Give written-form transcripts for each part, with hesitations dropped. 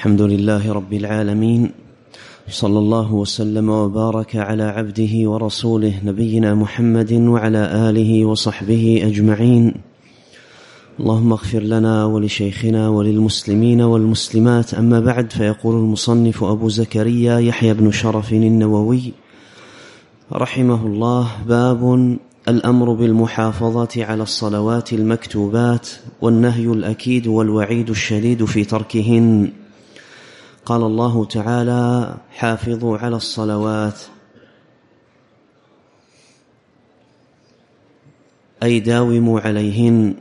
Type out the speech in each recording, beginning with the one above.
الحمد لله رب العالمين، صلى الله وسلم وبارك على عبده ورسوله نبينا محمد وعلى آله وصحبه أجمعين. اللهم اغفر لنا ولشيخنا وللمسلمين والمسلمات. أما بعد، فيقول المصنف أبو زكريا يحيى بن شرف النووي رحمه الله: باب الأمر بالمحافظة على الصلوات المكتوبات والنهي الأكيد والوعيد الشديد في تركهن. قال الله تعالى: حافظوا على الصلوات، أي داوموا عليهن.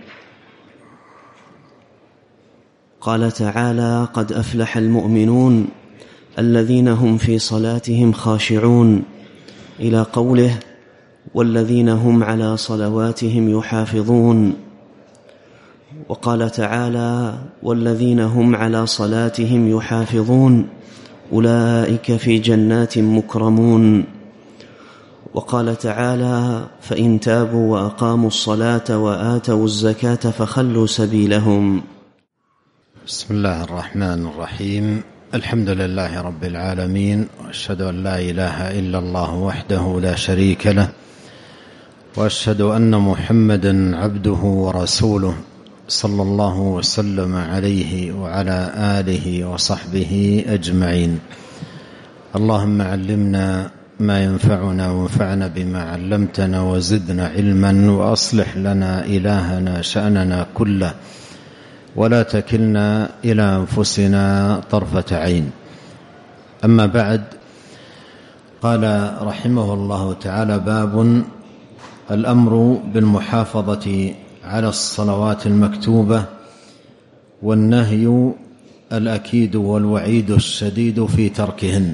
قال تعالى: قد أفلح المؤمنون الذين هم في صلاتهم خاشعون، إلى قوله: والذين هم على صلواتهم يحافظون. وقال تعالى: والذين هم على صلاتهم يحافظون أولئك في جنات مكرمون. وقال تعالى: فإن تابوا وأقاموا الصلاة وآتوا الزكاة فخلوا سبيلهم. بسم الله الرحمن الرحيم. الحمد لله رب العالمين، وأشهد أن لا إله إلا الله وحده لا شريك له، وأشهد أن محمدا عبده ورسوله، صلى الله وسلم عليه وعلى آله وصحبه أجمعين. اللهم علمنا ما ينفعنا وانفعنا بما علمتنا وزدنا علما، وأصلح لنا إلهنا شأننا كله، ولا تكلنا إلى أنفسنا طرفة عين. أما بعد، قال رحمه الله تعالى: باب الأمر بالمحافظة على الصلوات المكتوبة والنهي الأكيد والوعيد الشديد في تركهن.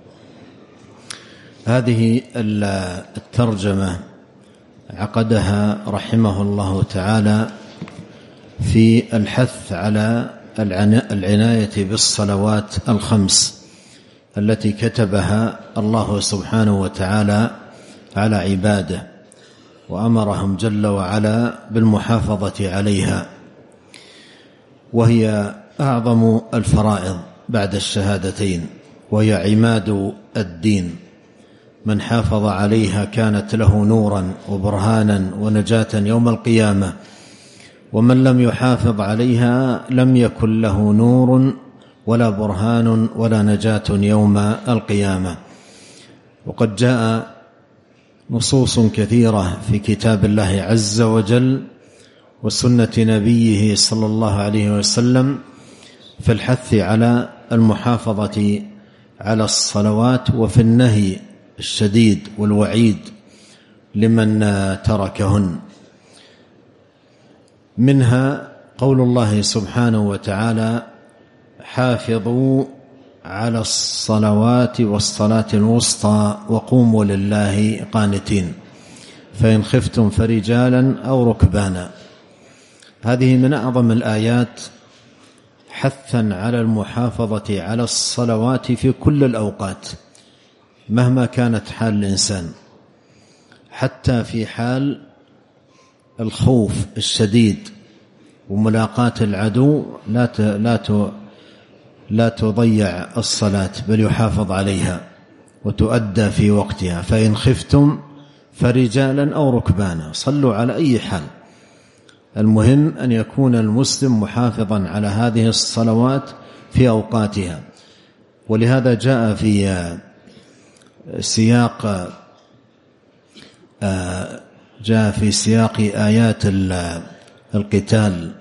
هذه الترجمة عقدها رحمه الله تعالى في الحث على العناية بالصلوات الخمس التي كتبها الله سبحانه وتعالى على عباده، وأمرهم جل وعلا بالمحافظة عليها، وهي أعظم الفرائض بعد الشهادتين، وهي عماد الدين. من حافظ عليها كانت له نورا وبرهانا ونجاة يوم القيامة، ومن لم يحافظ عليها لم يكن له نور ولا برهان ولا نجاة يوم القيامة. وقد جاء نصوص كثيرة في كتاب الله عز وجل وسنة نبيه صلى الله عليه وسلم في الحث على المحافظة على الصلوات، وفي النهي الشديد والوعيد لمن تركهن. منها قول الله سبحانه وتعالى: حافظوا على الصلوات والصلاة الوسطى وقوموا لله قانتين، فإن خفتم فرجالا أو ركبانا. هذه من أعظم الآيات حثا على المحافظة على الصلوات في كل الأوقات، مهما كانت حال الإنسان، حتى في حال الخوف الشديد وملاقاة العدو لا تضيع الصلاة، بل يحافظ عليها وتؤدى في وقتها. فإن خفتم فرجالا أو ركبانا، صلوا على أي حال. المهم أن يكون المسلم محافظا على هذه الصلوات في أوقاتها. ولهذا جاء في سياق آيات القتال،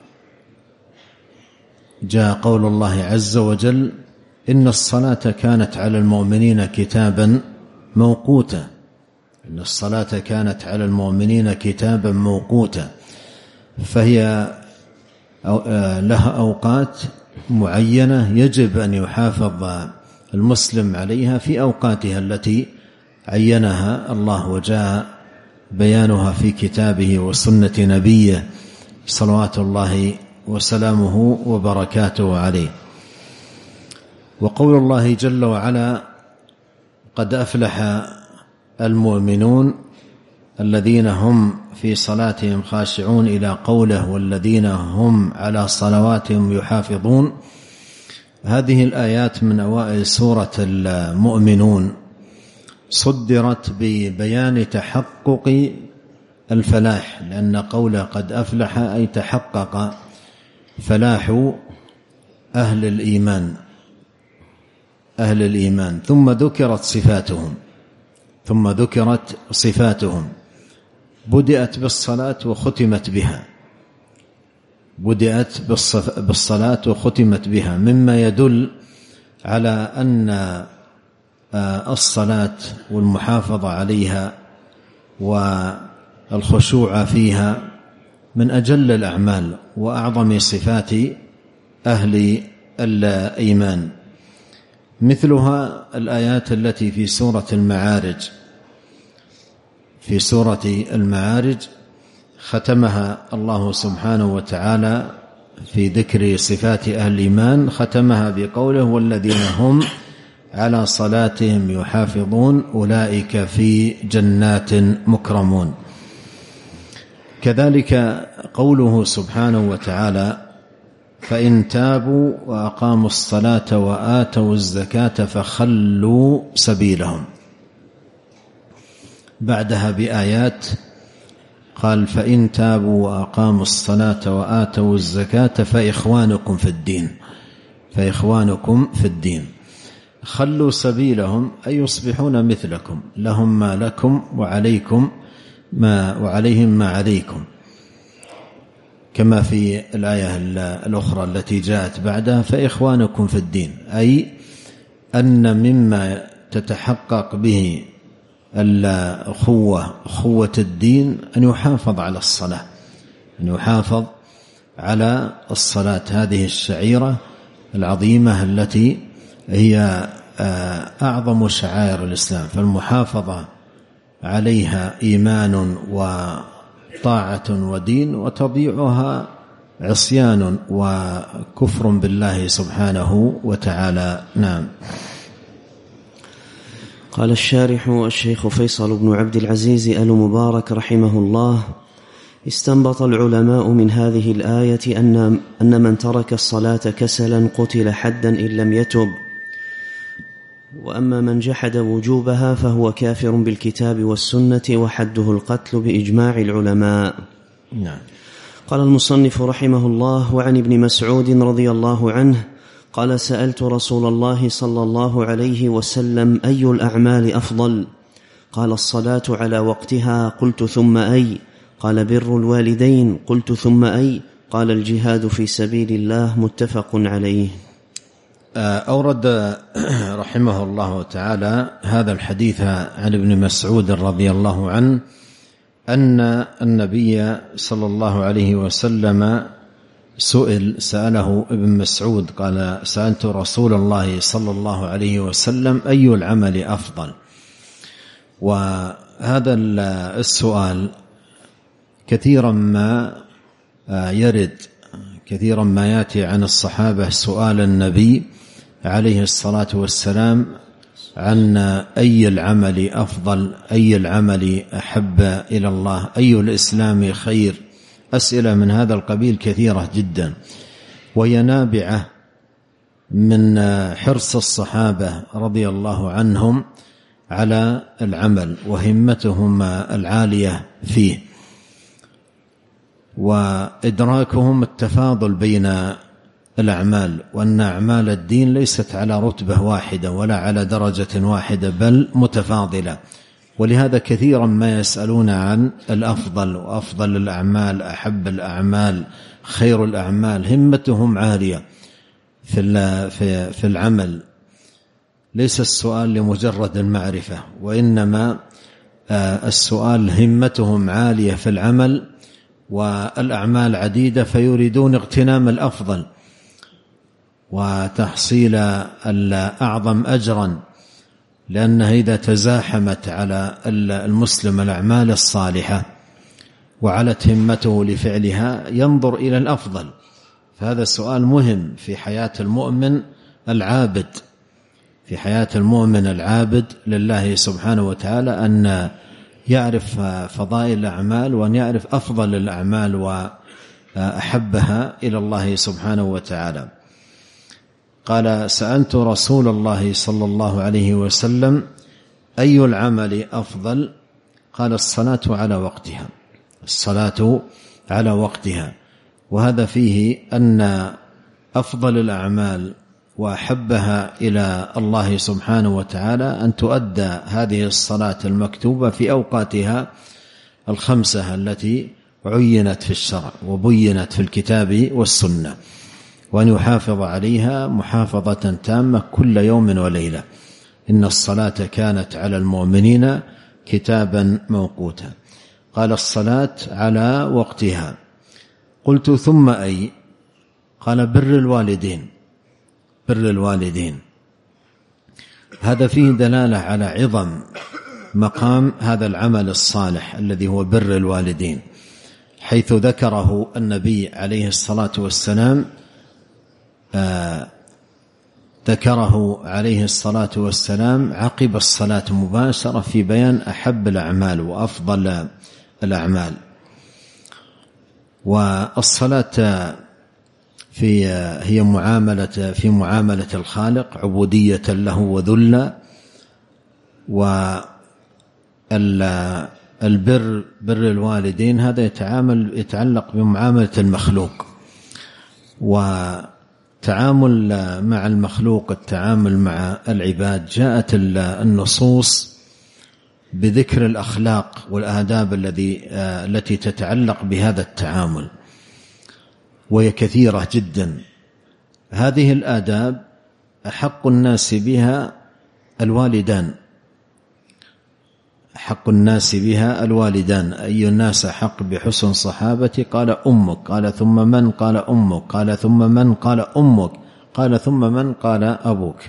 جاء قول الله عز وجل: إن الصلاة كانت على المؤمنين كتابا موقوتا. إن الصلاة كانت على المؤمنين كتابا موقوتا، فهي لها أوقات معينة يجب أن يحافظ المسلم عليها في أوقاتها التي عينها الله، وجاء بيانها في كتابه وسنة نبيه صلوات الله وسلامه وبركاته عليه. وقول الله جل وعلا: قد أفلح المؤمنون الذين هم في صلاتهم خاشعون، إلى قوله: والذين هم على صلواتهم يحافظون. هذه الآيات من أوائل سورة المؤمنون، صدرت ببيان تحقق الفلاح، لأن قوله قد أفلح أي تحقق فلاح أهل الإيمان. ثم ذكرت صفاتهم، بدأت بالصلاة وختمت بها، مما يدل على أن الصلاة والمحافظة عليها والخشوع فيها من أجل الأعمال وأعظم صفات أهل الإيمان. مثلها الآيات التي في سورة المعارج ختمها الله سبحانه وتعالى في ذكر صفات أهل الإيمان، ختمها بقوله: والذين هم على صلاتهم يحافظون أولئك في جنات مكرمون. كذلك قوله سبحانه وتعالى: فإن تابوا وأقاموا الصلاة وآتوا الزكاة فخلوا سبيلهم. بعدها بآيات قال: فإن تابوا وأقاموا الصلاة وآتوا الزكاة فإخوانكم في الدين. خلوا سبيلهم أي يصبحون مثلكم، لهم ما لكم وعليهم ما عليكم، كما في الآية الأخرى التي جاءت بعدها: فإخوانكم في الدين، أي أن مما تتحقق به أخوة الدين أن يحافظ على الصلاة، هذه الشعيرة العظيمة التي هي أعظم شعائر الإسلام، فالمحافظة عليها إيمان وطاعة ودين، وتضيعها عصيان وكفر بالله سبحانه وتعالى. نعم. قال الشارح الشيخ فيصل بن عبد العزيز آل مبارك رحمه الله: استنبط العلماء من هذه الآية أن من ترك الصلاة كسلا قتل حدا إن لم يتب، وأما من جحد وجوبها فهو كافر بالكتاب والسنة وحده القتل بإجماع العلماء. نعم. قال المصنف رحمه الله: وعن ابن مسعود رضي الله عنه قال: سألت رسول الله صلى الله عليه وسلم: أي الأعمال أفضل؟ قال: الصلاة على وقتها. قلت: ثم أي؟ قال: بر الوالدين. قلت: ثم أي؟ قال: الجهاد في سبيل الله. متفق عليه. أورد رحمه الله تعالى هذا الحديث عن ابن مسعود رضي الله عنه أن النبي صلى الله عليه وسلم سأله ابن مسعود، قال: سألت رسول الله صلى الله عليه وسلم: أي العمل أفضل؟ وهذا السؤال كثيرا ما يأتي عن الصحابة، سؤال النبي عليه الصلاة والسلام عن أي العمل أفضل، أي العمل أحب إلى الله، أي الإسلام خير. أسئلة من هذا القبيل كثيرة جدا، وهي نابعة من حرص الصحابة رضي الله عنهم على العمل وهمتهم العالية فيه، وإدراكهم التفاضل بين الأعمال، وأن أعمال الدين ليست على رتبة واحدة ولا على درجة واحدة بل متفاضلة. ولهذا كثيرا ما يسألون عن الأفضل وأفضل الأعمال، أحب الأعمال، خير الأعمال. همتهم عالية في العمل، ليس السؤال لمجرد المعرفة، وإنما السؤال همتهم عالية في العمل، والأعمال عديدة، فيريدون اغتنام الأفضل وتحصيل الأعظم أجرا، لأنها إذا تزاحمت على المسلم الأعمال الصالحة وعلت همته لفعلها ينظر إلى الأفضل. فهذا سؤال مهم في حياة المؤمن العابد، لله سبحانه وتعالى، أن يعرف فضائل الأعمال، وأن يعرف أفضل الأعمال وأحبها إلى الله سبحانه وتعالى. قال: سألت رسول الله صلى الله عليه وسلم: أي العمل أفضل؟ قال: الصلاة على وقتها. الصلاة على وقتها. وهذا فيه أن أفضل الأعمال وأحبها إلى الله سبحانه وتعالى أن تؤدى هذه الصلاة المكتوبة في أوقاتها الخمسة التي عينت في الشرع وبينت في الكتاب والسنة، وأن يحافظ عليها محافظة تامة كل يوم وليلة. إن الصلاة كانت على المؤمنين كتابا موقوتا. قال: الصلاة على وقتها. قلت: ثم أي؟ قال: بر الوالدين. بر الوالدين. هذا فيه دلالة على عظم مقام هذا العمل الصالح الذي هو بر الوالدين، حيث ذكره النبي عليه الصلاة والسلام عقب الصلاة مباشرة في بيان أحب الأعمال وأفضل الأعمال. والصلاة هي في معاملة الخالق، عبودية له وذلة. والبر بر الوالدين هذا يتعلق بمعاملة المخلوق، وتعامل مع المخلوق التعامل مع العباد. جاءت النصوص بذكر الأخلاق والآداب التي تتعلق بهذا التعامل، وهي كثيرة جدا. هذه الآداب أحق الناس بها الوالدان. حق الناس بها الوالدان. أي الناس حق بحسن صحابتي؟ قال: أمك. قال: ثم من؟ قال: أمك. قال: ثم من؟ قال: أمك. قال: ثم من؟ قال: أبوك.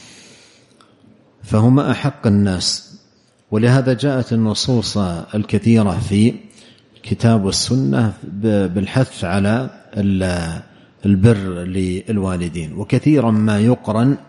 فهما أحق الناس. ولهذا جاءت النصوص الكثيرة في الكتاب والسنة بالحث على البر للوالدين. وكثيرا ما يقرن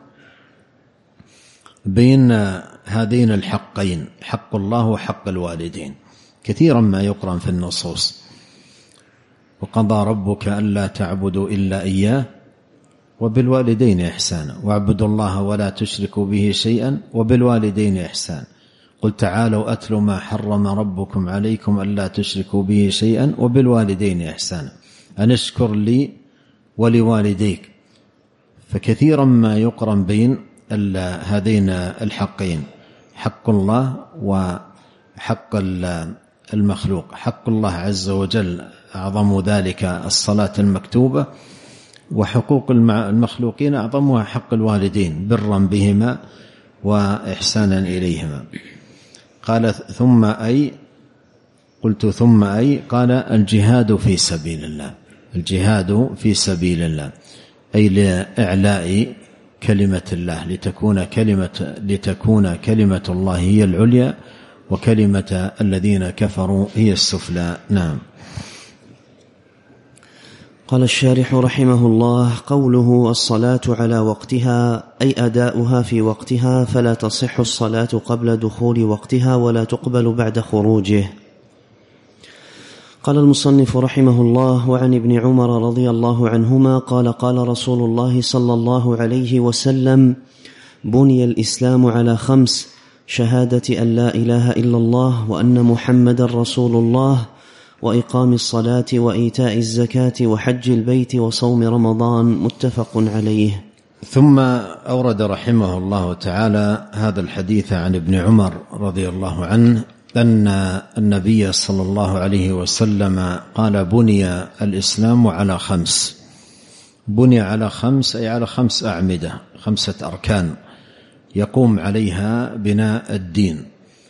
بين هذين الحقين، حق الله وحق الوالدين، كثيرا ما يقرن في النصوص. وقضى ربك ألا تعبدوا إلا إياه وبالوالدين إحسانا واعبدوا الله ولا تشركوا به شيئا وبالوالدين إحسانا. قل تعالوا أتل ما حرم ربكم عليكم ألا تشركوا به شيئا وبالوالدين إحسانا أن اشكر لي ولوالديك. فكثيرا ما يقرن بين هذين الحقين، حق الله وحق المخلوق. حق الله عز وجل أعظم ذلك الصلاة المكتوبة، وحقوق المخلوقين أعظمها حق الوالدين برا بهما وإحسانا إليهما. قال: ثم أي؟ قلت: ثم أي؟ قال: الجهاد في سبيل الله. الجهاد في سبيل الله أي لإعلاء كلمة الله، لتكون كلمة الله هي العليا وكلمة الذين كفروا هي السفلى. نعم. قال الشارح رحمه الله: قوله الصلاة على وقتها أي أداؤها في وقتها، فلا تصح الصلاة قبل دخول وقتها ولا تقبل بعد خروجه. قال المصنف رحمه الله: وعن ابن عمر رضي الله عنهما قال: قال رسول الله صلى الله عليه وسلم: بني الإسلام على 5: شهادة أن لا إله إلا الله وأن محمد رسول الله، وإقام الصلاة وإيتاء الزكاة وحج البيت وصوم رمضان. متفق عليه. ثم أورد رحمه الله تعالى هذا الحديث عن ابن عمر رضي الله عنه أن النبي صلى الله عليه وسلم قال: بني الإسلام على 5. بني على 5 أي على 5 أعمدة، 5 أركان يقوم عليها بناء الدين.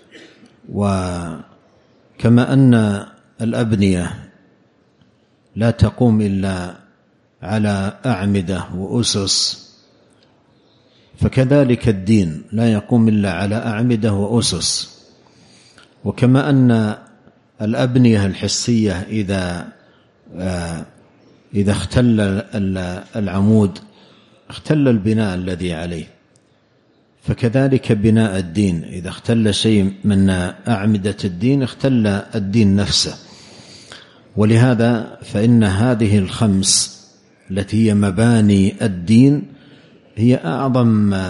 وكما أن الأبنية لا تقوم إلا على أعمدة وأسس، فكذلك الدين لا يقوم إلا على أعمدة وأسس. وكما أن الأبنية الحسية إذا اختل العمود اختل البناء الذي عليه، فكذلك بناء الدين إذا اختل شيء من أعمدة الدين اختل الدين نفسه. ولهذا فإن هذه 5 التي هي مباني الدين هي أعظم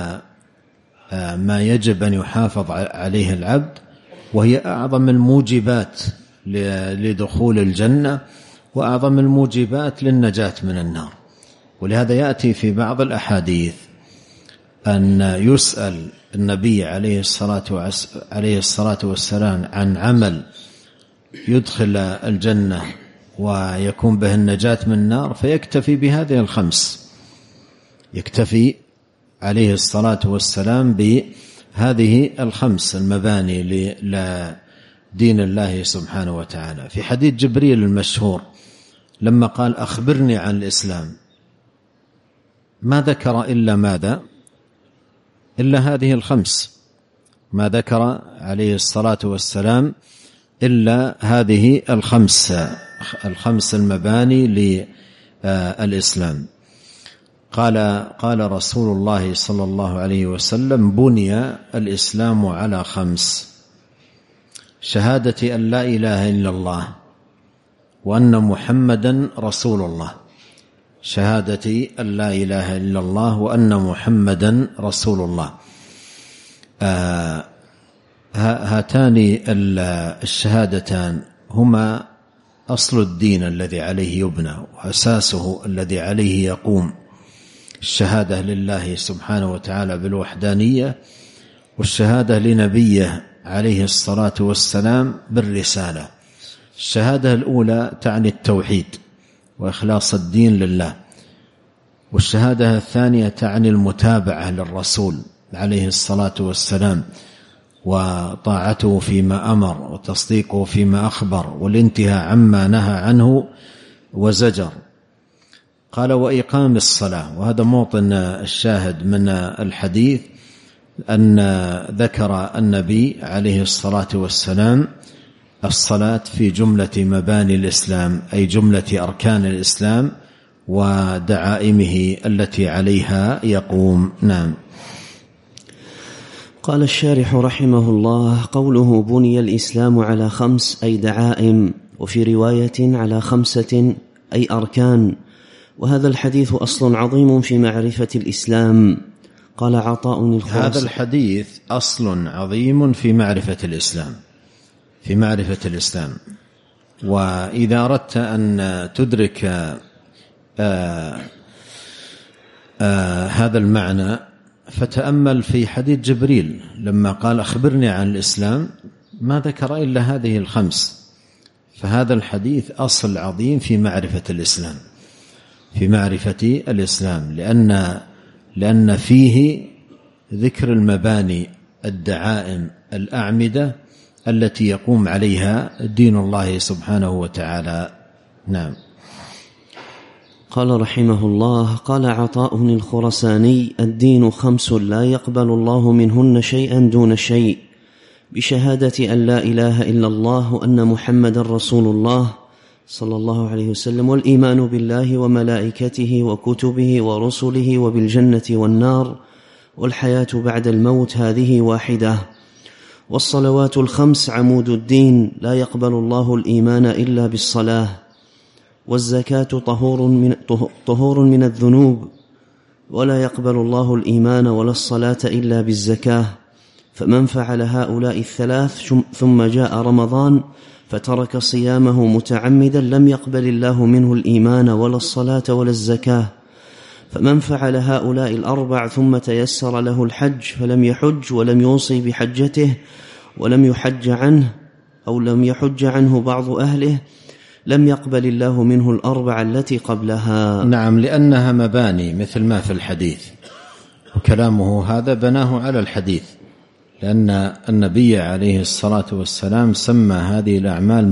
ما يجب أن يحافظ عليه العبد، وهي أعظم الموجبات لدخول الجنة وأعظم الموجبات للنجاة من النار. ولهذا يأتي في بعض الأحاديث أن يسأل النبي عليه الصلاة والسلام عن عمل يدخل الجنة ويكون به النجاة من النار، فيكتفي بهذه الخمس، يكتفي عليه الصلاة والسلام بهذه الخمس المباني لدين الله سبحانه وتعالى. في حديث جبريل المشهور لما قال أخبرني عن الإسلام، ما ذكر إلا ماذا؟ إلا هذه الخمس، ما ذكر عليه الصلاة والسلام إلا هذه الخمس المباني للإسلام. قال رسول الله صلى الله عليه وسلم: بني الإسلام على خمس: شهادة أن لا إله إلا الله وأن محمدا رسول الله، شهادة أن لا إله إلا الله وأن محمدا رسول الله. هاتان الشهادتان هما أصل الدين الذي عليه يبنى وأساسه الذي عليه يقوم، الشهادة لله سبحانه وتعالى بالوحدانية، والشهادة لنبيه عليه الصلاة والسلام بالرسالة. الشهادة الأولى تعني التوحيد وإخلاص الدين لله، والشهادة الثانية تعني المتابعة للرسول عليه الصلاة والسلام وطاعته فيما أمر وتصديقه فيما أخبر والانتهاء عما نهى عنه وزجر. قال: وإقام الصلاة، وهذا موطن الشاهد من الحديث، أن ذكر النبي عليه الصلاة والسلام الصلاة في جملة مباني الإسلام، أي جملة أركان الإسلام ودعائمه التي عليها يقوم. نعم. قال الشارح رحمه الله: قوله بني الإسلام على خمس أي دعائم، وفي رواية على خمسة أي أركان، وهذا الحديث أصل عظيم في معرفة الإسلام. قال عطاء الخراساني: هذا الحديث أصل عظيم في معرفة الإسلام، في معرفة الإسلام. وإذا أردت أن تدرك هذا المعنى فتأمل في حديث جبريل لما قال أخبرني عن الإسلام، ما ذكر إلا هذه الخمس. فهذا الحديث أصل عظيم في معرفة الإسلام، في معرفة الإسلام، لأن فيه ذكر المباني، الدعائم، الأعمدة التي يقوم عليها دين الله سبحانه وتعالى. نعم. قال رحمه الله: قال عطاء الخراساني: الدين خمس لا يقبل الله منهن شيئا دون شيء، بشهادة أن لا إله إلا الله وأن محمد رسول الله صلى الله عليه وسلم، والإيمان بالله وملائكته وكتبه ورسله وبالجنة والنار والحياة بعد الموت، هذه واحدة. والصلوات الخمس عمود الدين، لا يقبل الله الإيمان إلا بالصلاة. والزكاة طهور من الذنوب، ولا يقبل الله الإيمان ولا الصلاة إلا بالزكاة. فمن فعل هؤلاء الثلاث ثم جاء رمضان فترك صيامه متعمدا لم يقبل الله منه الإيمان ولا الصلاة ولا الزكاة. فمن فعل هؤلاء الأربع ثم تيسر له الحج فلم يحج ولم يوصي بحجته ولم يحج عنه أو لم يحج عنه بعض أهله لم يقبل الله منه الأربع التي قبلها. نعم، لأنها مباني مثل ما في الحديث، وكلامه هذا بناه على الحديث، لأن النبي عليه الصلاة والسلام سمى هذه الأعمال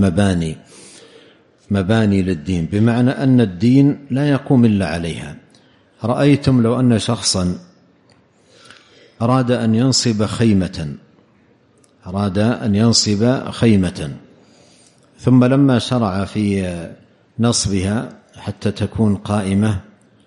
مباني للدين، بمعنى أن الدين لا يقوم إلا عليها. رأيتم لو أن شخصا أراد أن ينصب خيمة ثم لما شرع في نصبها حتى تكون قائمة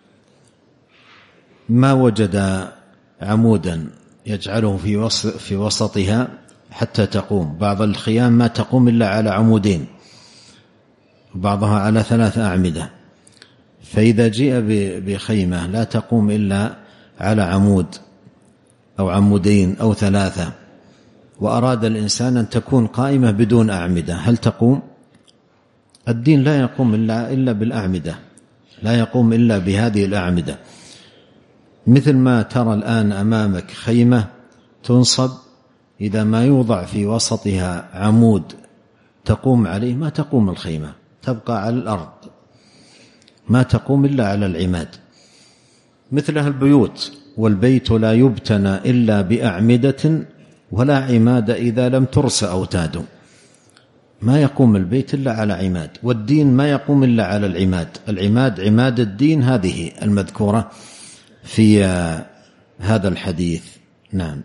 ما وجد عمودا يجعله في وسطها حتى تقوم. بعض الخيام ما تقوم إلا على عمودين، وبعضها على 3 أعمدة. فإذا جيء بخيمة لا تقوم إلا على عمود أو عمودين أو 3، وأراد الإنسان أن تكون قائمة بدون أعمدة، هل تقوم؟ الدين لا يقوم إلا بالأعمدة، لا يقوم إلا بهذه الأعمدة. مثل ما ترى الآن أمامك خيمة تنصب، إذا ما يوضع في وسطها عمود تقوم عليه ما تقوم الخيمة، تبقى على الأرض، ما تقوم إلا على العماد. مثلها البيوت، والبيت لا يبتنى إلا بأعمدة ولا عماد إذا لم ترس أوتاده، ما يقوم البيت إلا على عماد، والدين ما يقوم إلا على العماد. العماد عماد الدين هذه المذكورة في هذا الحديث. نعم.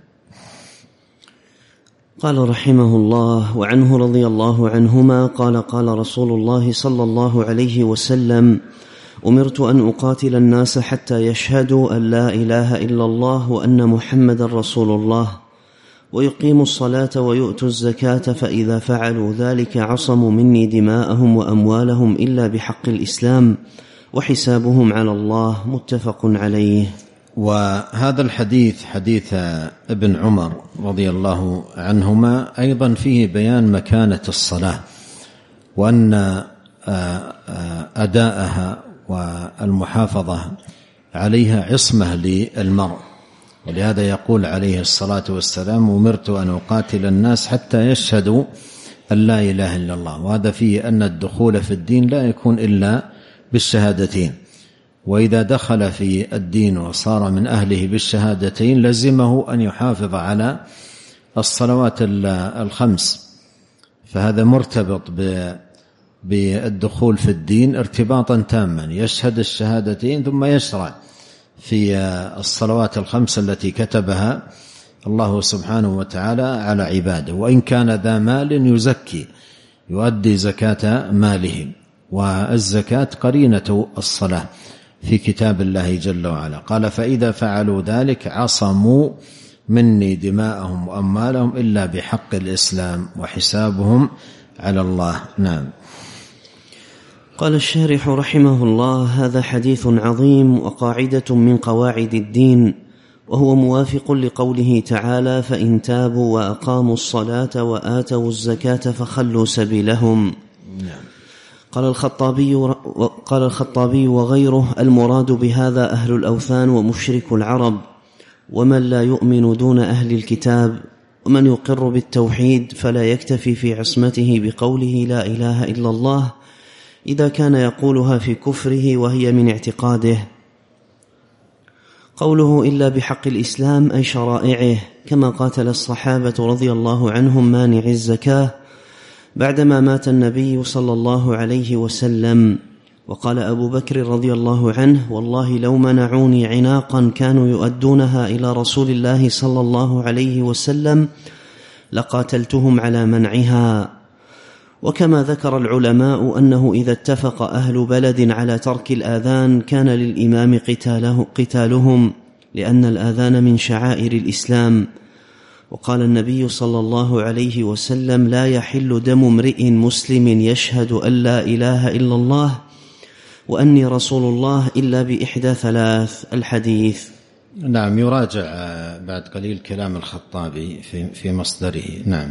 قال رحمه الله: وعنه رضي الله عنهما قال: قال رسول الله صلى الله عليه وسلم: أمرت أن أقاتل الناس حتى يشهدوا أن لا إله إلا الله وأن محمدا رسول الله ويقيموا الصلاة ويؤتوا الزكاة، فإذا فعلوا ذلك عصموا مني دماءهم وأموالهم إلا بحق الإسلام وحسابهم على الله. متفق عليه. وهذا الحديث حديث ابن عمر رضي الله عنهما أيضا فيه بيان مكانة الصلاة، وأن أداءها والمحافظة عليها عصمة للمرء، ولهذا يقول عليه الصلاة والسلام: أمرت أن أقاتل الناس حتى يشهدوا أن لا إله إلا الله. وهذا فيه أن الدخول في الدين لا يكون إلا بالشهادتين، وإذا دخل في الدين وصار من أهله بالشهادتين لزمه أن يحافظ على الصلوات الخمس، فهذا مرتبط بالدخول في الدين ارتباطا تاما، يشهد الشهادتين ثم يشرع في الصلوات الخمس التي كتبها الله سبحانه وتعالى على عباده، وإن كان ذا مال يزكي يؤدي زكاة ماله، والزكاة قرينة الصلاة في كتاب الله جل وعلا. قال: فإذا فعلوا ذلك عصموا مني دماءهم وأموالهم إلا بحق الإسلام وحسابهم على الله. نعم. قال الشارح رحمه الله: هذا حديث عظيم وقاعدة من قواعد الدين، وهو موافق لقوله تعالى: فإن تابوا وأقاموا الصلاة وآتوا الزكاة فخلوا سبيلهم. نعم. قال الخطابي وغيره: المراد بهذا أهل الأوثان ومشرك العرب ومن لا يؤمن دون أهل الكتاب، ومن يقر بالتوحيد فلا يكتفي في عصمته بقوله لا إله إلا الله إذا كان يقولها في كفره وهي من اعتقاده. قوله إلا بحق الإسلام أي شرائعه، كما قاتل الصحابة رضي الله عنهم مانع الزكاة بعدما مات النبي صلى الله عليه وسلم. وقال أبو بكر رضي الله عنه: والله لو منعوني عناقا كانوا يؤدونها إلى رسول الله صلى الله عليه وسلم لقاتلتهم على منعها. وكما ذكر العلماء أنه إذا اتفق أهل بلد على ترك الآذان كان للإمام قتالهم، لأن الآذان من شعائر الإسلام. وقال النبي صلى الله عليه وسلم: لا يحل دم امرئ مسلم يشهد أن لا إله إلا الله وأني رسول الله إلا بإحدى ثلاث. الحديث. نعم. يراجع بعد قليل كلام الخطابي في مصدره. نعم.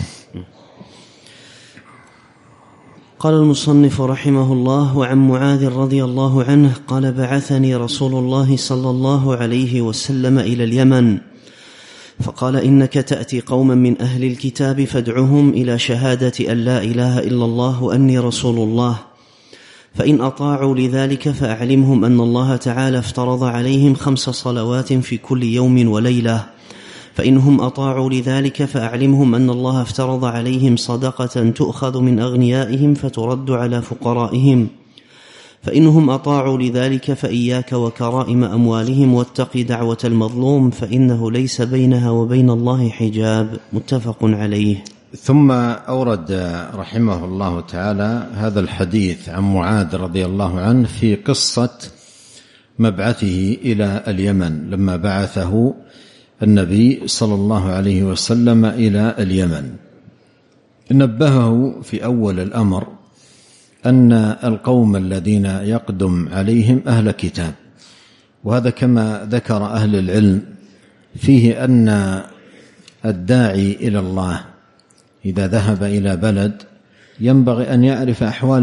قال المصنف رحمه الله: وعن معاذ رضي الله عنه قال: بعثني رسول الله صلى الله عليه وسلم إلى اليمن، فقال: إنك تأتي قوما من أهل الكتاب فادعهم إلى شهادة أن لا إله إلا الله وأني رسول الله، فإن أطاعوا لذلك فأعلمهم أن الله تعالى افترض عليهم 5 صلوات في كل يوم وليلة، فإنهم أطاعوا لذلك فأعلمهم أن الله افترض عليهم صدقة تؤخذ من أغنيائهم فترد على فقرائهم، فإنهم أطاعوا لذلك فإياك وكرائم أموالهم واتق دعوة المظلوم فإنه ليس بينها وبين الله حجاب. متفق عليه. ثم أورد رحمه الله تعالى هذا الحديث عن معاذ رضي الله عنه في قصة مبعثه إلى اليمن، لما بعثه النبي صلى الله عليه وسلم إلى اليمن، نبهه في أول الأمر أن القوم الذين يقدم عليهم أهل كتاب، وهذا كما ذكر أهل العلم فيه أن الداعي إلى الله إذا ذهب إلى بلد ينبغي أن يعرف أحوال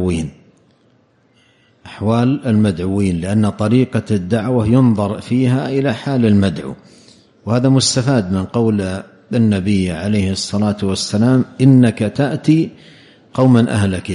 المدعوين، لأن طريقة الدعوة ينظر فيها إلى حال المدعو. وهذا مستفاد من قول النبي عليه الصلاة والسلام: إنك تأتي قوما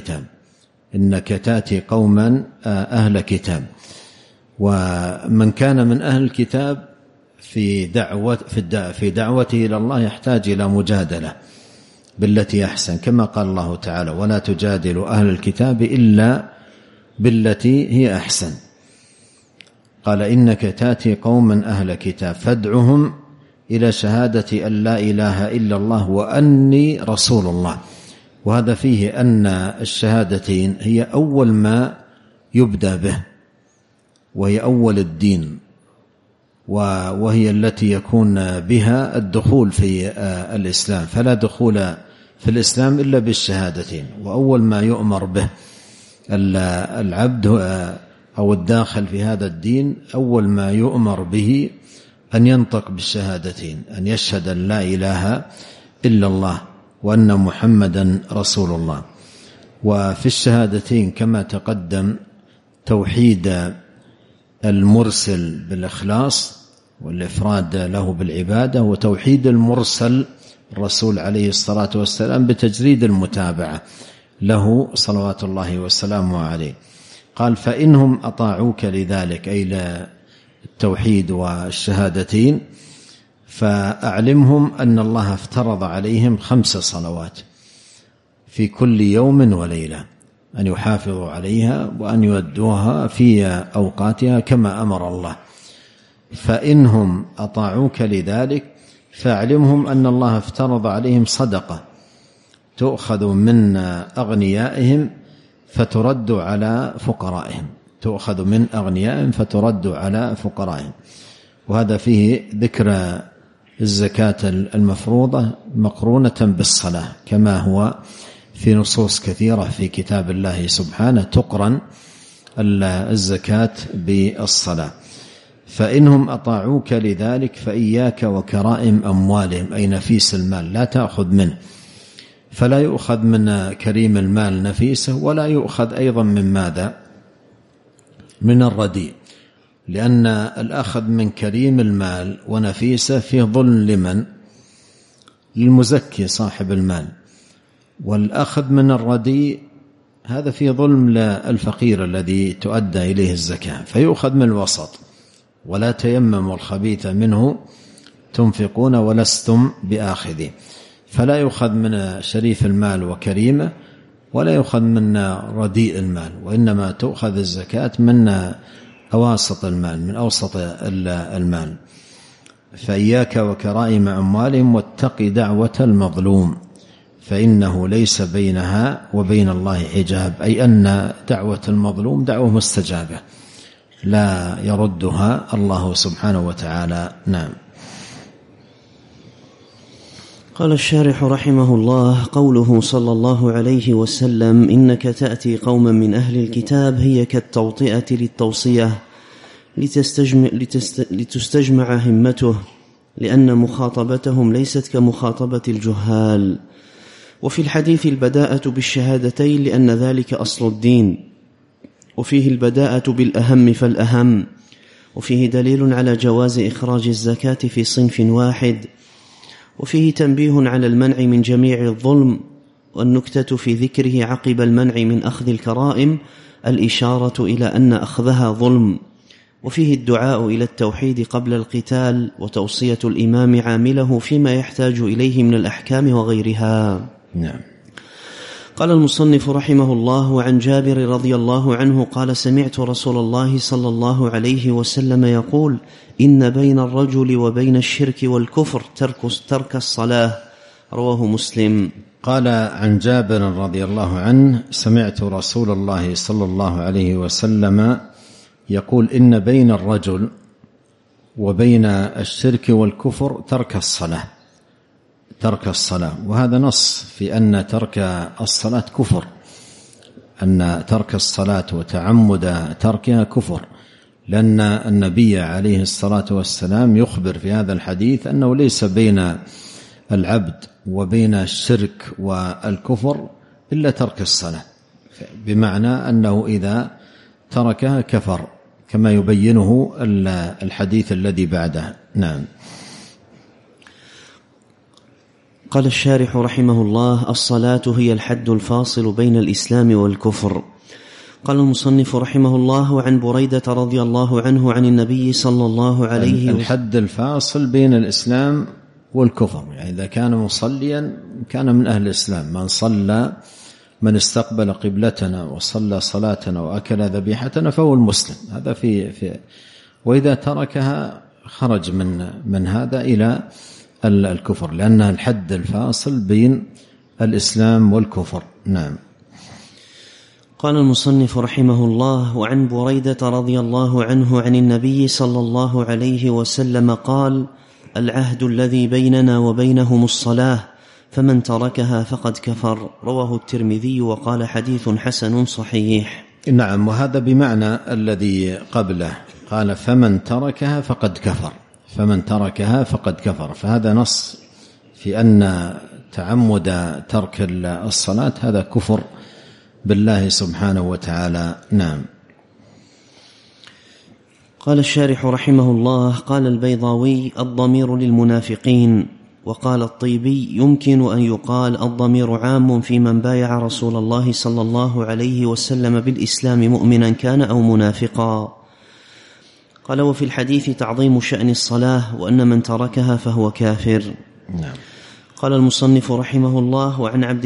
أهل كتاب. ومن كان من أهل الكتاب في دعوته إلى الله يحتاج إلى مجادلة بالتي أحسن، كما قال الله تعالى: ولا تجادلوا أهل الكتاب إلا بالتي هي أحسن. قال: إنك تأتي قوما أهل كتاب فادعهم إلى شهادة أن لا إله إلا الله وأني رسول الله. وهذا فيه أن الشهادتين هي أول ما يبدأ به، وهي أول الدين، وهي التي يكون بها الدخول في الإسلام، فلا دخول في الإسلام إلا بالشهادتين. وأول ما يؤمر به العبد أو الداخل في هذا الدين، أول ما يؤمر به أن ينطق بالشهادتين، أن يشهد أن لا إله إلا الله وأن محمدا رسول الله. وفي الشهادتين كما تقدم توحيد المرسل بالإخلاص والإفراد له بالعبادة، وتوحيد المرسل الرسول عليه الصلاة والسلام بتجريد المتابعة له صلوات الله وسلامه عليه. قال: فإنهم أطاعوك لذلك، أي للتوحيد والشهادتين، فأعلمهم أن الله افترض عليهم 5 صلوات في كل يوم وليلة، أن يحافظوا عليها وأن يؤدوها في أوقاتها كما أمر الله. فإنهم أطاعوك لذلك فأعلمهم أن الله افترض عليهم صدقة تؤخذ من أغنيائهم فترد على فقرائهم، وهذا فيه ذكر الزكاة المفروضة مقرونة بالصلاة، كما هو في نصوص كثيرة في كتاب الله سبحانه تقرن الزكاة بالصلاة. فإنهم أطاعوك لذلك فإياك وكرائم أموالهم، أي نفيس المال، لا تأخذ منه، فلا يؤخذ من كريم المال نفيسه، ولا يؤخذ أيضا من ماذا؟ من الرديء، لأن الأخذ من كريم المال ونفيسه فيه ظلم لمن؟ للمزكي صاحب المال، والأخذ من الرديء هذا فيه ظلم للفقير الذي تؤدى إليه الزكاة، فيؤخذ من الوسط. ولا تيمموا الخبيث منه تنفقون ولستم بآخذين، فلا يؤخذ من شريف المال وكريمه، ولا يؤخذ من رديء المال، وإنما تؤخذ الزكاة من أواسط المال، من أوسط المال. فإياك وكرائم أموالهم واتق دعوة المظلوم فإنه ليس بينها وبين الله حجاب، أي أن دعوة المظلوم دعوة مستجابة لا يردها الله سبحانه وتعالى. نعم. قال الشارح رحمه الله: قوله صلى الله عليه وسلم: إنك تأتي قوما من أهل الكتاب، هي كالتوطئة للتوصية لتستجمع همته، لأن مخاطبتهم ليست كمخاطبة الجهال. وفي الحديث البداءة بالشهادتين لأن ذلك أصل الدين، وفيه البداءة بالأهم فالأهم، وفيه دليل على جواز إخراج الزكاة في صنف واحد، وفيه تنبيه على المنع من جميع الظلم. والنكتة في ذكره عقب المنع من أخذ الكرائم الإشارة إلى أن أخذها ظلم. وفيه الدعاء إلى التوحيد قبل القتال، وتوصية الإمام عامله فيما يحتاج إليه من الأحكام وغيرها. نعم. قال المصنف رحمه الله: وعن جابر رضي الله عنه قال: سمعت رسول الله صلى الله عليه وسلم يقول: إن بين الرجل وبين الشرك والكفر ترك الصلاة. رواه مسلم. قال عن جابر رضي الله عنه: سمعت رسول الله صلى الله عليه وسلم يقول: إن بين الرجل وبين الشرك والكفر ترك الصلاة. وهذا نص في أن ترك الصلاة كفر، أن ترك الصلاة وتعمد تركها كفر، لأن النبي عليه الصلاة والسلام يخبر في هذا الحديث أنه ليس بين العبد وبين الشرك والكفر إلا ترك الصلاة، بمعنى أنه إذا تركها كفر، كما يبينه الحديث الذي بعده. نعم. قال الشارح رحمه الله: الصلاة هي الحد الفاصل بين الإسلام والكفر. قال المصنف رحمه الله: وعن بريدة رضي الله عنه عن النبي صلى الله عليه وسلم. الحد الفاصل بين الإسلام والكفر، يعني إذا كان مصليا كان من أهل الإسلام، من استقبل قبلتنا وصلى صلاتنا وأكل ذبيحتنا فهو المسلم، هذا في وإذا تركها خرج من هذا إلى الكفر، لأنها الحد الفاصل بين الإسلام والكفر. نعم. قال المصنف رحمه الله: وعن بريدة رضي الله عنه عن النبي صلى الله عليه وسلم قال: العهد الذي بيننا وبينهم الصلاة، فمن تركها فقد كفر. رواه الترمذي وقال حديث حسن صحيح. نعم. وهذا بمعنى الذي قبله، قال فمن تركها فقد كفر، فمن تركها فقد كفر، فهذا نص في أن تعمد ترك الصلاة هذا كفر بالله سبحانه وتعالى. نعم. قال الشارح رحمه الله: قال البيضاوي: الضمير للمنافقين. وقال الطيبي: يمكن أن يقال الضمير عام في من بايع رسول الله صلى الله عليه وسلم بالإسلام مؤمنا كان أو منافقا. قال: وفي الحديث تعظيم شأن الصلاة، وأن من تركها فهو كافر. نعم. قال المصنف رحمه الله: وعن عبد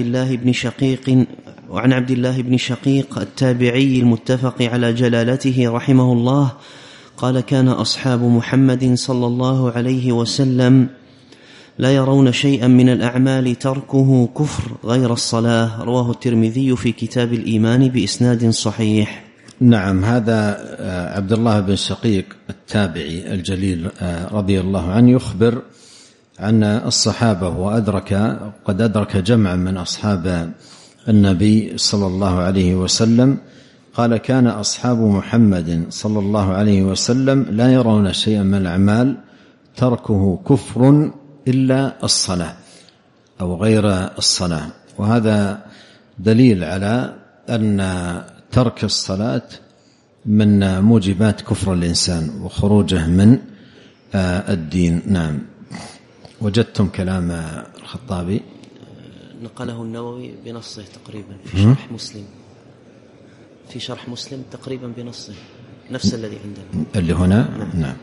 الله بن شقيق التابعي المتفق على جلالته رحمه الله قال: كان أصحاب محمد صلى الله عليه وسلم لا يرون شيئا من الأعمال تركه كفر غير الصلاة. رواه الترمذي في كتاب الإيمان بإسناد صحيح. نعم. هذا عبد الله بن شقيق التابعي الجليل رضي الله عنه يخبر عن الصحابة، قد أدرك جمعا من أصحاب النبي صلى الله عليه وسلم. قال: كان أصحاب محمد صلى الله عليه وسلم لا يرون شيئا من الأعمال تركه كفر إلا الصلاة أو غير الصلاة. وهذا دليل على أن ترك الصلاة من موجبات كفر الإنسان وخروجه من الدين. نعم. وجدتم كلام الخطابي نقله النووي بنصه تقريبا في شرح مسلم، في شرح مسلم تقريبا بنصه نفس الذي عندنا اللي هنا. نعم.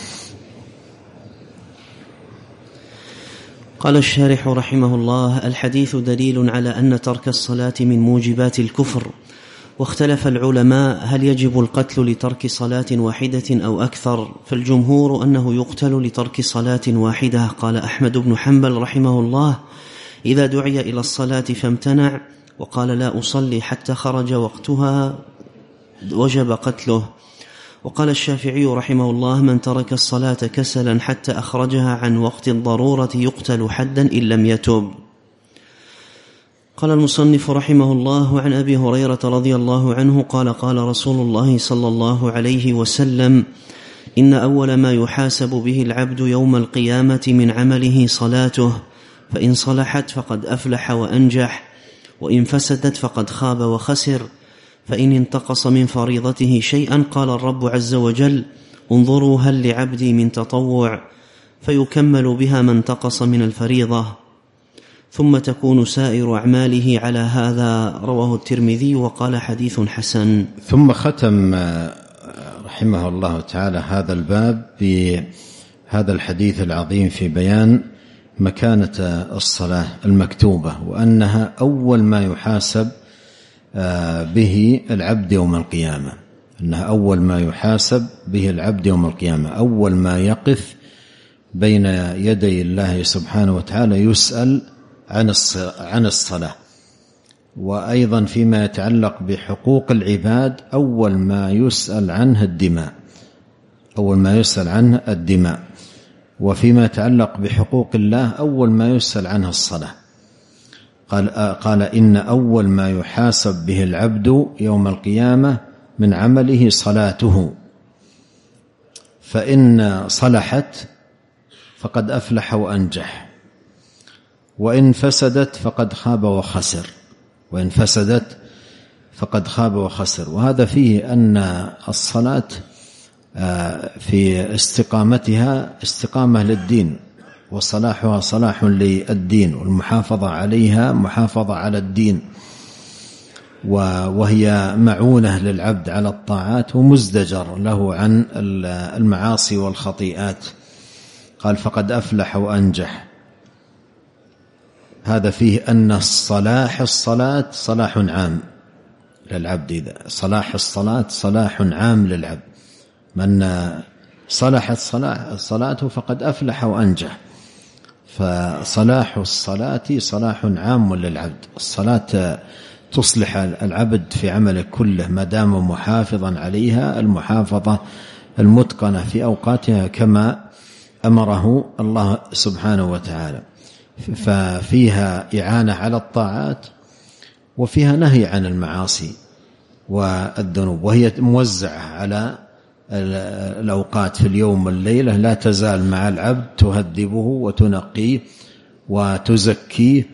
قال الشارح رحمه الله: الحديث دليل على أن ترك الصلاة من موجبات الكفر. واختلف العلماء هل يجب القتل لترك صلاة واحدة أو أكثر، فالجمهور أنه يقتل لترك صلاة واحدة. قال أحمد بن حنبل رحمه الله: إذا دعي إلى الصلاة فامتنع وقال لا أصلي حتى خرج وقتها وجب قتله. وقال الشافعي رحمه الله: من ترك الصلاة كسلا حتى أخرجها عن وقت الضرورة يقتل حدا إن لم يتب. قال المصنف رحمه الله: عن أبي هريرة رضي الله عنه قال: قال رسول الله صلى الله عليه وسلم: إن أول ما يحاسب به العبد يوم القيامة من عمله صلاته، فإن صلحت فقد أفلح وأنجح، وإن فسدت فقد خاب وخسر. فإن انتقص من فريضته شيئا قال الرب عز وجل: انظروا هل لعبدي من تطوع، فيكمل بها ما انتقص من الفريضة، ثم تكون سائر أعماله على هذا. رواه الترمذي وقال حديث حسن. ثم ختم رحمه الله تعالى هذا الباب بهذا الحديث العظيم في بيان مكانة الصلاة المكتوبة، وأنها أول ما يحاسب به العبد يوم القيامة، أنها أول ما يحاسب به العبد يوم القيامة، أول ما يقف بين يدي الله سبحانه وتعالى يسأل عن الصلاة. وأيضا فيما يتعلق بحقوق العباد أول ما يسأل عنها الدماء، أول ما يسأل عنه الدماء. وفيما يتعلق بحقوق الله أول ما يسأل عنها الصلاة. قال إن أول ما يحاسب به العبد يوم القيامة من عمله صلاته. فإن صلحت فقد أفلح وأنجح، وإن فسدت فقد خاب وخسر، وإن فسدت فقد خاب وخسر. وهذا فيه أن الصلاة في استقامتها استقامة للدين، وصلاحها صلاح للدين، والمحافظة عليها محافظة على الدين، وهي معونة للعبد على الطاعات ومزدجر له عن المعاصي والخطيئات. قال فقد أفلح وأنجح. هذا فيه أن الصلاة صلاح عام للعبد، إذا صلاح الصلاة صلاح عام للعبد، من صلحت صلاته فقد أفلح وأنجح. فصلاح الصلاة صلاح عام للعبد. الصلاة تصلح العبد في عمله كله ما دام محافظا عليها المحافظة المتقنة في أوقاتها كما أمره الله سبحانه وتعالى. ففيها إعانة على الطاعات، وفيها نهي عن المعاصي والذنوب، وهي موزعة على الأوقات في اليوم والليلة، لا تزال مع العبد تهذبه وتنقيه وتزكيه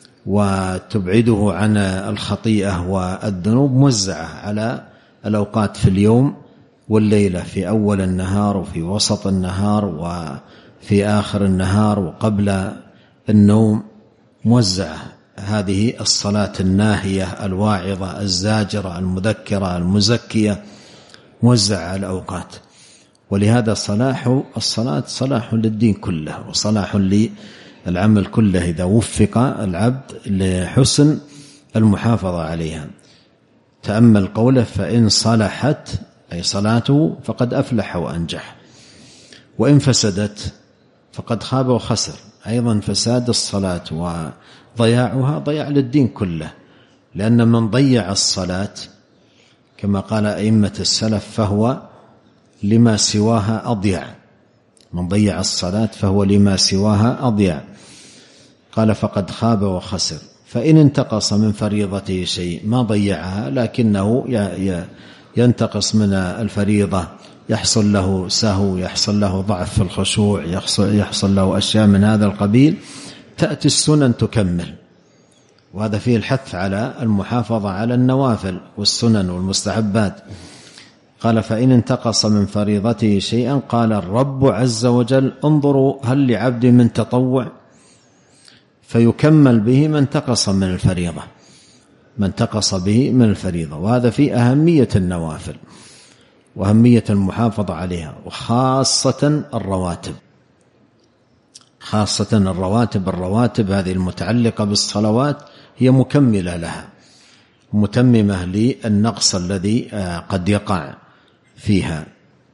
وتبعده عن الخطيئة والذنوب، موزعة على الأوقات في اليوم والليلة، في أول النهار وفي وسط النهار وفي آخر النهار وقبل النوم، موزعة. هذه الصلاة الناهية الواعظة الزاجرة المذكرة المزكية موزعة على الأوقات. ولهذا صلاح الصلاة صلاح للدين كله وصلاح للعمل كله إذا وفق العبد لحسن المحافظة عليها. تأمل قوله فإن صلحت أي صلاته فقد أفلح وأنجح، وإن فسدت فقد خاب وخسر. أيضا فساد الصلاة وضياعها ضياع للدين كله، لأن من ضيع الصلاة كما قال أئمة السلف فهو لما سواها أضيع. من ضيع الصلاة فهو لما سواها أضيع. قال فقد خاب وخسر. فإن انتقص من فريضته شيء، ما ضيعها لكنه ينتقص من الفريضة، يحصل له سهو، يحصل له ضعف في الخشوع، يحصل له أشياء من هذا القبيل، تأتي السنن تكمل. وهذا فيه الحث على المحافظة على النوافل والسنن والمستحبات. قال فإن انتقص من فريضته شيئا قال الرب عز وجل انظروا هل لعبد من تطوع فيكمل به ما انتقص من الفريضة، ما انتقص به من الفريضة. وهذا في أهمية النوافل وأهمية المحافظة عليها، وخاصة الرواتب، خاصة الرواتب هذه المتعلقة بالصلوات هي مكملة لها، متممة للنقص الذي قد يقع فيها.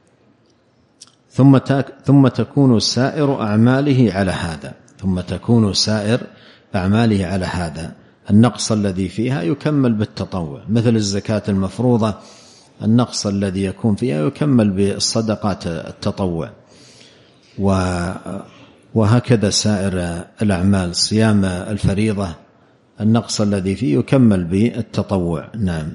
ثم تكون سائر أعماله على هذا، ثم تكون سائر أعماله على هذا. النقص الذي فيها يكمل بالتطوع، مثل الزكاة المفروضة النقص الذي يكون فيها يكمل بالصدقات التطوع، وهكذا سائر الأعمال. صيام الفريضة النقص الذي فيه يكمل بالتطوع. نعم.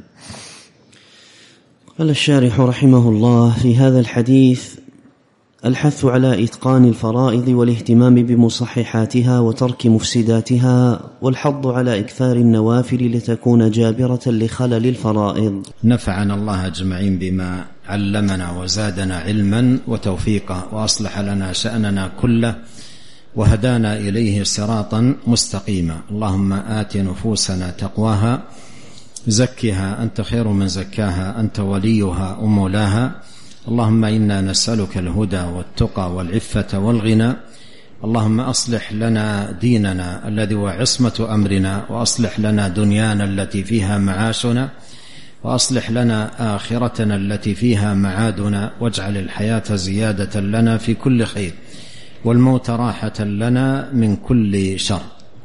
قال الشارح رحمه الله في هذا الحديث الحث على إتقان الفرائض والاهتمام بمصححاتها وترك مفسداتها، والحض على إكثار النوافل لتكون جابرة لخلل الفرائض. نفعنا الله أجمعين بما علمنا وزادنا علما وتوفيقا، وأصلح لنا شأننا كله، وهدانا إليه صراطا مستقيما. اللهم آت نفوسنا تقواها، زكها أنت خير من زكاها، أنت وليها ومولاها. اللهم إنا نسألك الهدى والتقى والعفة والغنى. اللهم أصلح لنا ديننا الذي هو عصمة أمرنا، وأصلح لنا دنيانا التي فيها معاشنا، وأصلح لنا آخرتنا التي فيها معادنا، واجعل الحياة زيادة لنا في كل خير، والموت راحة لنا من كل شر.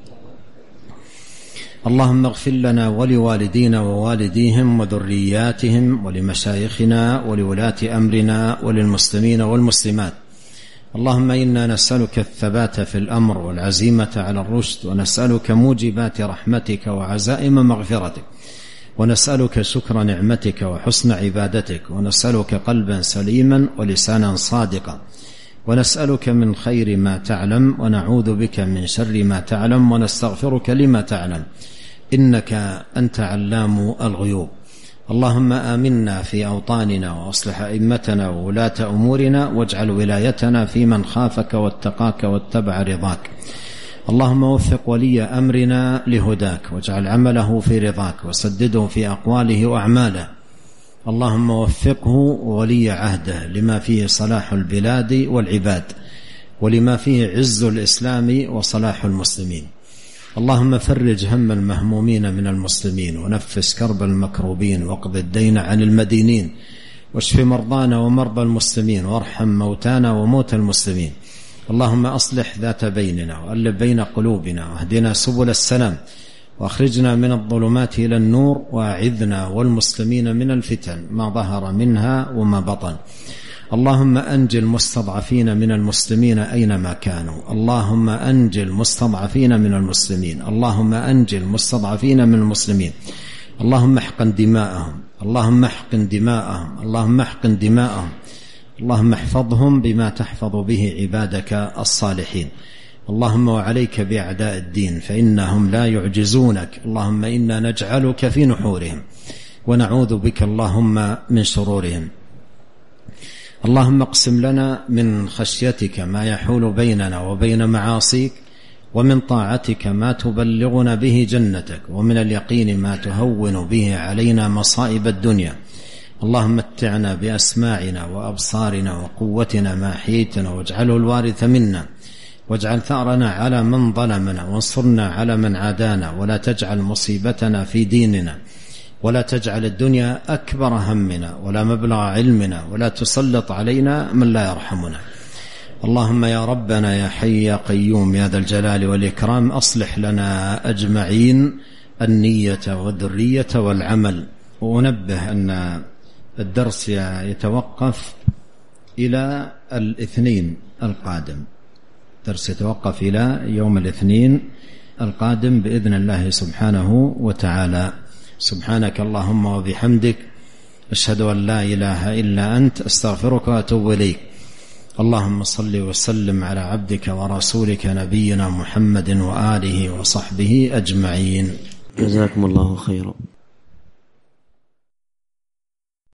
اللهم اغفر لنا ولوالدينا ووالديهم وذرياتهم ولمشايخنا ولولاة أمرنا وللمسلمين والمسلمات. اللهم إنا نسألك الثبات في الأمر والعزيمة على الرشد، ونسألك موجبات رحمتك وعزائم مغفرتك، ونسألك شكر نعمتك وحسن عبادتك، ونسألك قلبا سليما ولسانا صادقا، ونسألك من خير ما تعلم، ونعوذ بك من شر ما تعلم، ونستغفرك لما تعلم، إنك أنت علام الغيوب. اللهم آمنا في أوطاننا، وأصلح أئمتنا وولاة أمورنا، واجعل ولايتنا في من خافك واتقاك واتبع رضاك. اللهم وفق ولي أمرنا لهداك، واجعل عمله في رضاك، وسدده في أقواله وأعماله. اللهم وفقه ولي عهده لما فيه صلاح البلاد والعباد، ولما فيه عز الإسلام وصلاح المسلمين. اللهم فرج هم المهمومين من المسلمين، ونفس كرب المكروبين، واقض الدين عن المدينين، واشف مرضانا ومرضى المسلمين، وارحم موتانا وموتى المسلمين. اللهم أصلح ذات بيننا، وألف بين قلوبنا، واهدنا سبل السلام، وأخرجنا من الظلمات إلى النور، وأعذنا والمسلمين من الفتن ما ظهر منها وما بطن. اللهم أنجِ المستضعفين من المسلمين أينما كانوا. اللهم أنجِ المستضعفين من المسلمين. اللهم أنجِ المستضعفين من المسلمين. اللهم احقن دماءهم. اللهم احقن دماءهم. اللهم احقن دماءهم. اللهم احفظهم بما تحفظ به عبادك الصالحين. اللهم وعليك بأعداء الدين فإنهم لا يعجزونك. اللهم إنا نجعلك في نحورهم، ونعوذ بك اللهم من شرورهم. اللهم اقسم لنا من خشيتك ما يحول بيننا وبين معاصيك، ومن طاعتك ما تبلغنا به جنتك، ومن اليقين ما تهون به علينا مصائب الدنيا. اللهم متعنا بأسماعنا وأبصارنا وقوتنا ما أحييتنا، واجعله الوارث منا، واجعل ثأرنا على من ظلمنا، وانصرنا على من عادانا، ولا تجعل مصيبتنا في ديننا، ولا تجعل الدنيا أكبر همنا ولا مبلغ علمنا، ولا تسلط علينا من لا يرحمنا. اللهم يا ربنا يا حي يا قيوم يا ذا الجلال والإكرام، أصلح لنا أجمعين النية والذرية والعمل. وأنبه أن الدرس يتوقف إلى الاثنين القادم، درس يتوقف إلى يوم الاثنين القادم بإذن الله سبحانه وتعالى. سبحانك اللهم وبحمدك، أشهد أن لا إله إلا أنت، أستغفرك وأتوب إليك. اللهم صل وسلم على عبدك ورسولك نبينا محمد وآله وصحبه أجمعين. جزاكم الله خيرا.